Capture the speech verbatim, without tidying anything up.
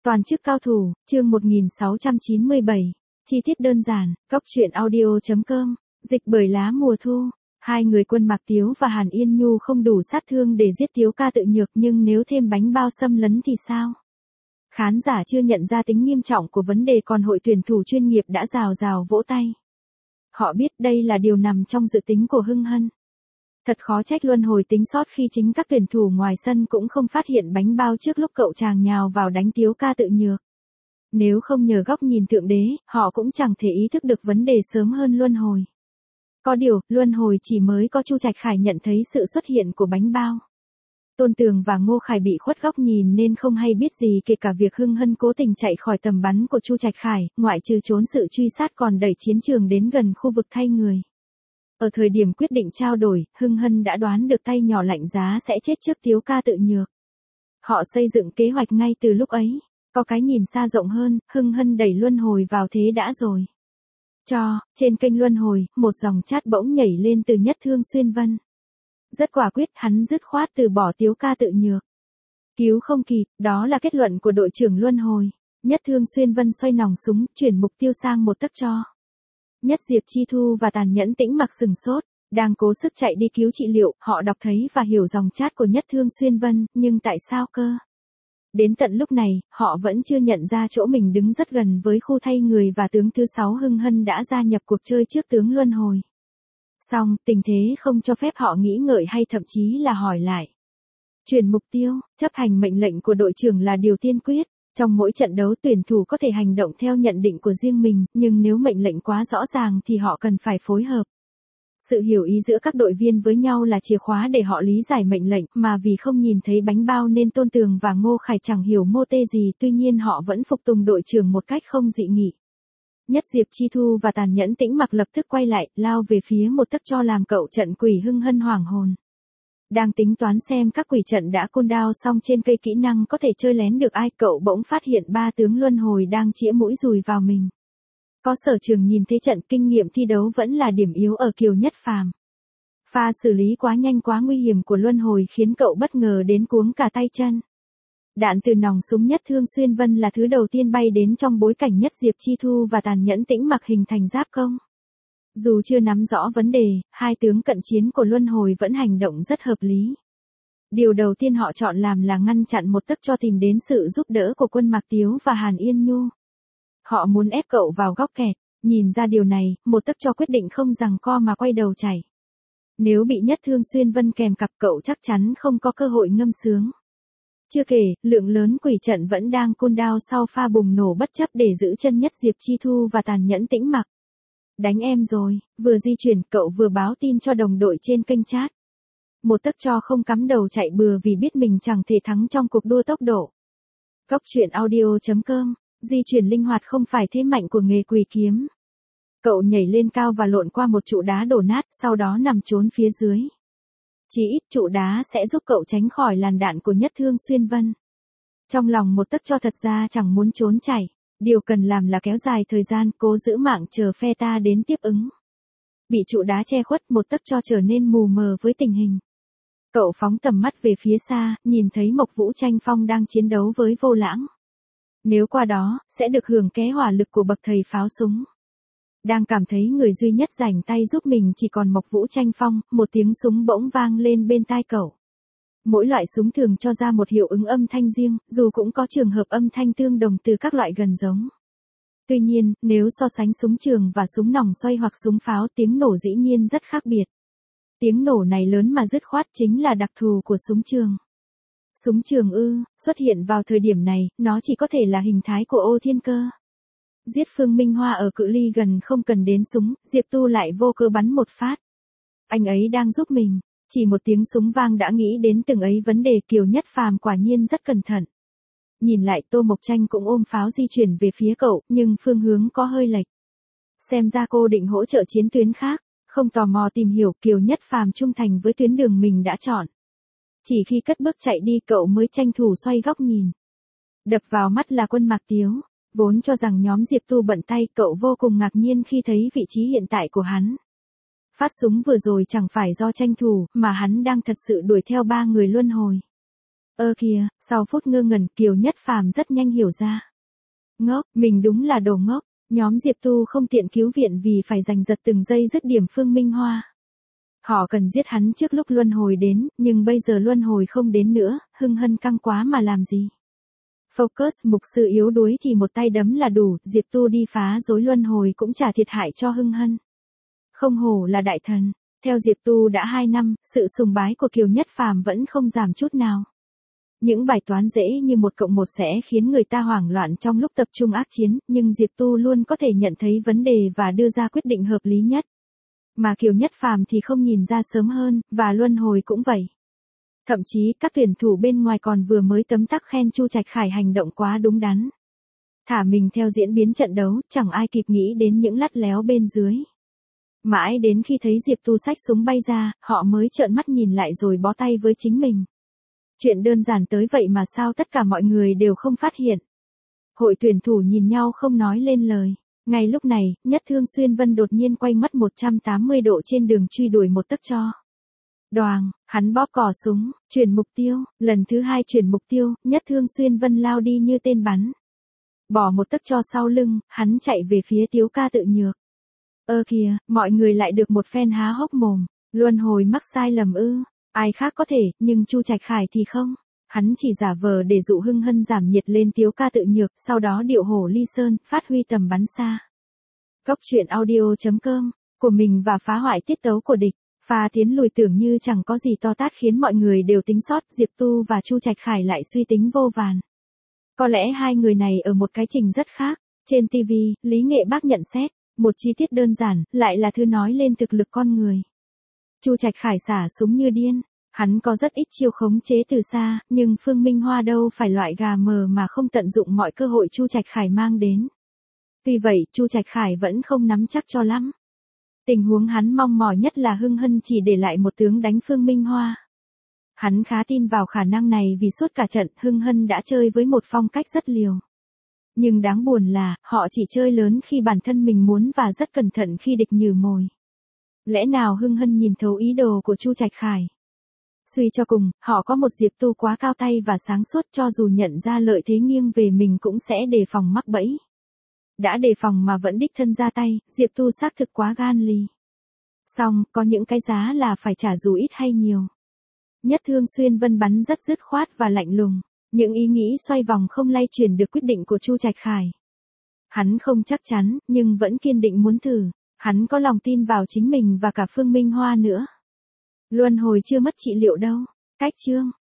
Toàn chức cao thủ, chương một nghìn sáu trăm chín mươi bảy. Chi tiết đơn giản, góc truyện audio chấm com, dịch bởi lá mùa thu. Hai người Quân Mạc Tiếu và Hàn Yên Nhu không đủ sát thương để giết Tiếu Ca tự nhược, nhưng nếu thêm bánh bao xâm lấn thì sao? Khán giả chưa nhận ra tính nghiêm trọng của vấn đề, còn hội tuyển thủ chuyên nghiệp đã rào rào vỗ tay. Họ biết đây là điều nằm trong dự tính của Hưng Hân. Thật khó trách luân hồi tính sót khi chính các tuyển thủ ngoài sân cũng không phát hiện bánh bao trước lúc cậu chàng nhào vào đánh Tiếu Ca tự nhược. Nếu không nhờ góc nhìn thượng đế, họ cũng chẳng thể ý thức được vấn đề sớm hơn luân hồi. Có điều, luân hồi chỉ mới có Chu Trạch Khải nhận thấy sự xuất hiện của bánh bao. Tôn Tường và Ngô Khải bị khuất góc nhìn nên không hay biết gì, kể cả việc Hưng Hân cố tình chạy khỏi tầm bắn của Chu Trạch Khải, ngoại trừ trốn sự truy sát còn đẩy chiến trường đến gần khu vực thay người. Ở thời điểm quyết định trao đổi, Hưng Hân đã đoán được tay nhỏ lạnh giá sẽ chết trước Tiếu Ca tự nhược. Họ xây dựng kế hoạch ngay từ lúc ấy. Có cái nhìn xa rộng hơn, Hưng Hân đẩy luân hồi vào thế đã rồi. Cho, trên kênh luân hồi, một dòng chat bỗng nhảy lên từ Nhất Thương Xuyên Vân. Rất quả quyết, hắn dứt khoát từ bỏ Tiếu Ca tự nhược. Cứu không kịp, đó là kết luận của đội trưởng luân hồi. Nhất Thương Xuyên Vân xoay nòng súng, chuyển mục tiêu sang một tấc cho. Nhất Diệp Chi Thu và Tàn Nhẫn Tĩnh Mặc sừng sốt, đang cố sức chạy đi cứu trị liệu, họ đọc thấy và hiểu dòng chat của Nhất Thương Xuyên Vân, nhưng tại sao cơ? Đến tận lúc này, họ vẫn chưa nhận ra chỗ mình đứng rất gần với khu thay người và tướng thứ sáu Hưng Hân đã gia nhập cuộc chơi trước tướng luân hồi. Song, tình thế không cho phép họ nghĩ ngợi hay thậm chí là hỏi lại. Chuyển mục tiêu, chấp hành mệnh lệnh của đội trưởng là điều tiên quyết. Trong mỗi trận đấu, tuyển thủ có thể hành động theo nhận định của riêng mình, nhưng nếu mệnh lệnh quá rõ ràng thì họ cần phải phối hợp. Sự hiểu ý giữa các đội viên với nhau là chìa khóa để họ lý giải mệnh lệnh, mà vì không nhìn thấy bánh bao nên Tôn Tường và Ngô Khải chẳng hiểu mô tê gì, tuy nhiên họ vẫn phục tùng đội trưởng một cách không dị nghị. Nhất Diệp Chi Thu và Tàn Nhẫn Tĩnh Mặc lập tức quay lại, lao về phía một tấc cho làm cậu trận quỷ Hưng Hân hoảng hồn. Đang tính toán xem các quỷ trận đã cooldown xong trên cây kỹ năng có thể chơi lén được ai, cậu bỗng phát hiện ba tướng luân hồi đang chĩa mũi dùi vào mình. Có sở trường nhìn thế trận, kinh nghiệm thi đấu vẫn là điểm yếu ở Kiều Nhất Phàm. Pha xử lý quá nhanh quá nguy hiểm của luân hồi khiến cậu bất ngờ đến cuống cả tay chân. Đạn từ nòng súng Nhất Thương Xuyên Vân là thứ đầu tiên bay đến trong bối cảnh Nhất Diệp Chi Thu và Tàn Nhẫn Tĩnh Mặc hình thành giáp công. Dù chưa nắm rõ vấn đề, hai tướng cận chiến của luân hồi vẫn hành động rất hợp lý. Điều đầu tiên họ chọn làm là ngăn chặn một tấc cho tìm đến sự giúp đỡ của Quân Mạc Tiếu và Hàn Yên Nhu. Họ muốn ép cậu vào góc kẹt, nhìn ra điều này, một tấc cho quyết định không giằng co mà quay đầu chạy. Nếu bị Nhất Thương Xuyên Vân kèm cặp, cậu chắc chắn không có cơ hội ngâm sướng. Chưa kể, lượng lớn quỷ trận vẫn đang cooldown sau pha bùng nổ bất chấp để giữ chân Nhất Diệp Chi Thu và Tàn Nhẫn Tĩnh Mặc. Đánh em rồi, vừa di chuyển, cậu vừa báo tin cho đồng đội trên kênh chat. Một tấc cho không cắm đầu chạy bừa vì biết mình chẳng thể thắng trong cuộc đua tốc độ. Góc truyện audio chấm com, di chuyển linh hoạt không phải thế mạnh của nghề quỷ kiếm. Cậu nhảy lên cao và lộn qua một trụ đá đổ nát, sau đó nằm trốn phía dưới. Chỉ ít trụ đá sẽ giúp cậu tránh khỏi làn đạn của Nhất Thương Xuyên Vân. Trong lòng một tấc cho thật ra chẳng muốn trốn chạy. Điều cần làm là kéo dài thời gian, cố giữ mạng chờ phe ta đến tiếp ứng. Bị trụ đá che khuất, một tấc cho trở nên mù mờ với tình hình. Cậu phóng tầm mắt về phía xa, nhìn thấy Mộc Vũ Tranh Phong đang chiến đấu với Vô Lãng. Nếu qua đó, sẽ được hưởng ké hỏa lực của bậc thầy pháo súng. Đang cảm thấy người duy nhất rảnh tay giúp mình chỉ còn Mộc Vũ Tranh Phong, một tiếng súng bỗng vang lên bên tai cậu. Mỗi loại súng thường cho ra một hiệu ứng âm thanh riêng, dù cũng có trường hợp âm thanh tương đồng từ các loại gần giống. Tuy nhiên, nếu so sánh súng trường và súng nòng xoay hoặc súng pháo, tiếng nổ dĩ nhiên rất khác biệt. Tiếng nổ này lớn mà dứt khoát chính là đặc thù của súng trường. Súng trường ư, xuất hiện vào thời điểm này, nó chỉ có thể là hình thái của Ô Thiên Cơ. Giết Phương Minh Hoa ở cự ly gần không cần đến súng, Diệp Tu lại vô cơ bắn một phát. Anh ấy đang giúp mình. Chỉ một tiếng súng vang đã nghĩ đến từng ấy vấn đề, Kiều Nhất Phàm quả nhiên rất cẩn thận. Nhìn lại, Tô Mộc Tranh cũng ôm pháo di chuyển về phía cậu, nhưng phương hướng có hơi lệch. Xem ra cô định hỗ trợ chiến tuyến khác, không tò mò tìm hiểu, Kiều Nhất Phàm trung thành với tuyến đường mình đã chọn. Chỉ khi cất bước chạy đi, cậu mới tranh thủ xoay góc nhìn. Đập vào mắt là Quân Mạc Tiếu, vốn cho rằng nhóm Diệp Tu bận tay, cậu vô cùng ngạc nhiên khi thấy vị trí hiện tại của hắn. Phát súng vừa rồi chẳng phải do tranh thủ, mà hắn đang thật sự đuổi theo ba người luân hồi. Ơ kìa, sau phút ngơ ngẩn Kiều Nhất Phàm rất nhanh hiểu ra. Ngốc, mình đúng là đồ ngốc, nhóm Diệp Tu không tiện cứu viện vì phải giành giật từng giây dứt điểm Phương Minh Hoa. Họ cần giết hắn trước lúc luân hồi đến, nhưng bây giờ luân hồi không đến nữa, hưng hân căng quá mà làm gì. Focus mục sư yếu đuối thì một tay đấm là đủ, Diệp Tu đi phá rối luân hồi cũng trả thiệt hại cho hưng hân. Không hổ là đại thần, theo Diệp Tu đã hai năm, sự sùng bái của Kiều Nhất Phàm vẫn không giảm chút nào. Những bài toán dễ như một cộng một sẽ khiến người ta hoảng loạn trong lúc tập trung ác chiến, nhưng Diệp Tu luôn có thể nhận thấy vấn đề và đưa ra quyết định hợp lý nhất. Mà Kiều Nhất Phàm thì không nhìn ra sớm hơn, và luân hồi cũng vậy. Thậm chí các tuyển thủ bên ngoài còn vừa mới tấm tắc khen Chu Trạch Khải hành động quá đúng đắn. Thả mình theo diễn biến trận đấu, chẳng ai kịp nghĩ đến những lắt léo bên dưới. Mãi đến khi thấy Diệp Tu xách súng bay ra, họ mới trợn mắt nhìn lại rồi bó tay với chính mình. Chuyện đơn giản tới vậy mà sao tất cả mọi người đều không phát hiện. Hội tuyển thủ nhìn nhau không nói lên lời. Ngay lúc này, Nhất Thương Xuyên Vân đột nhiên quay mất một trăm tám mươi độ trên đường truy đuổi một tấc cho. Đoàng, hắn bóp cò súng, chuyển mục tiêu, lần thứ hai chuyển mục tiêu, Nhất Thương Xuyên Vân lao đi như tên bắn. Bỏ một tấc cho sau lưng, hắn chạy về phía Tiếu Ca Tự Nhược. Ơ kìa, mọi người lại được một phen há hốc mồm, luân hồi mắc sai lầm ư, ai khác có thể, nhưng Chu Trạch Khải thì không. Hắn chỉ giả vờ để dụ hưng hân giảm nhiệt lên Tiếu Ca Tự Nhược, sau đó điệu hổ ly sơn, phát huy tầm bắn xa. Góc truyện audio chấm com, của mình và phá hoại tiết tấu của địch, pha tiến lùi tưởng như chẳng có gì to tát khiến mọi người đều tính sót, Diệp Tu và Chu Trạch Khải lại suy tính vô vàn. Có lẽ hai người này ở một cái trình rất khác, trên ti vi, Lý Nghệ Bác nhận xét, một chi tiết đơn giản, lại là thứ nói lên thực lực con người. Chu Trạch Khải xả súng như điên. Hắn có rất ít chiêu khống chế từ xa, nhưng Phương Minh Hoa đâu phải loại gà mờ mà không tận dụng mọi cơ hội Chu Trạch Khải mang đến. Tuy vậy, Chu Trạch Khải vẫn không nắm chắc cho lắm. Tình huống hắn mong mỏi nhất là hưng hân chỉ để lại một tướng đánh Phương Minh Hoa. Hắn khá tin vào khả năng này vì suốt cả trận hưng hân đã chơi với một phong cách rất liều. Nhưng đáng buồn là, họ chỉ chơi lớn khi bản thân mình muốn và rất cẩn thận khi địch nhử mồi. Lẽ nào hưng hân nhìn thấu ý đồ của Chu Trạch Khải? Suy cho cùng, họ có một Diệp Tu quá cao tay và sáng suốt cho dù nhận ra lợi thế nghiêng về mình cũng sẽ đề phòng mắc bẫy. Đã đề phòng mà vẫn đích thân ra tay, Diệp Tu xác thực quá gan lì. Xong, có những cái giá là phải trả dù ít hay nhiều. Nhất Thương Xuyên Vân bắn rất dứt khoát và lạnh lùng, những ý nghĩ xoay vòng không lay chuyển được quyết định của Chu Trạch Khải. Hắn không chắc chắn, nhưng vẫn kiên định muốn thử, hắn có lòng tin vào chính mình và cả Phương Minh Hoa nữa. Luân hồi chưa mất trị liệu đâu. Cách chương